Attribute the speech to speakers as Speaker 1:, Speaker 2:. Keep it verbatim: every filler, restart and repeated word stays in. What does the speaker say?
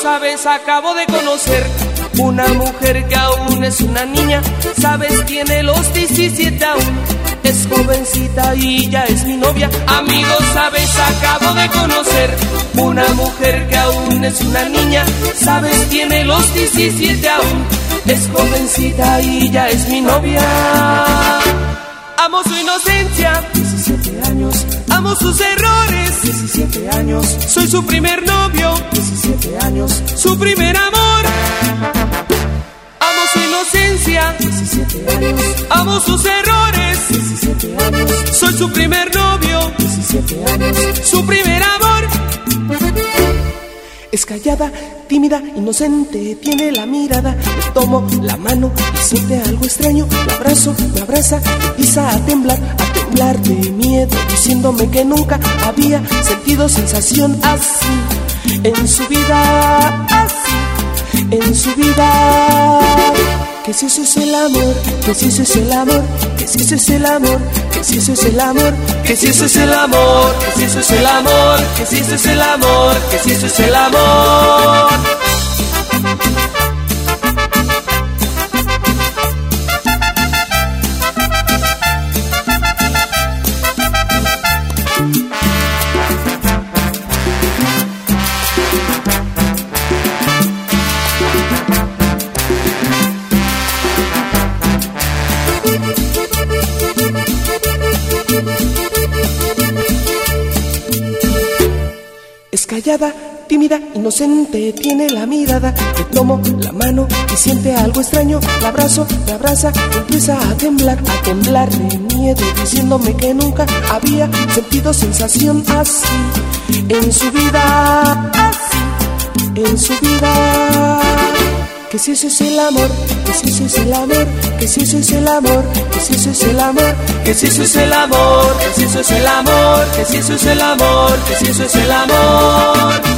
Speaker 1: sabes, acabo de conocer una mujer que aún es una niña. Sabes, tiene los diecisiete aún, es jovencita y ya es mi novia. Amigos, sabes, acabo de conocer una mujer que aún es una niña. Sabes, tiene los diecisiete aún, es jovencita y ya es mi novia. Amo su inocencia, diecisiete años. Amo sus errores, diecisiete años. Soy su primer novio, diecisiete años. Su primer amor. Amo su inocencia, diecisiete años. Amo sus errores, diecisiete años. Soy su primer novio, diecisiete años. Su primer amor. Es callada, tímida, inocente, tiene la mirada. Le tomo la mano y siente algo extraño. La abrazo, me abraza, empieza a temblar, a temblar de miedo, diciéndome que nunca había sentido sensación así en su vida, así en su vida. Que si eso es el amor, que si eso es el amor, que si eso es el amor, que si eso es el amor, que si eso es el amor, que si eso es el amor, que si eso es el amor, que si eso es el amor. Es callada, tímida, inocente, tiene la mirada. Le tomo la mano y siente algo extraño. La abrazo, me abraza, empieza a temblar, a temblar de miedo, diciéndome que nunca había sentido sensación así en su vida, así en su vida. Que si eso es el amor, que si eso es el amor, que si eso es el amor, que si eso es el amor, que si eso es el amor, que si eso es el amor, que si eso es el amor, que si eso es el amor.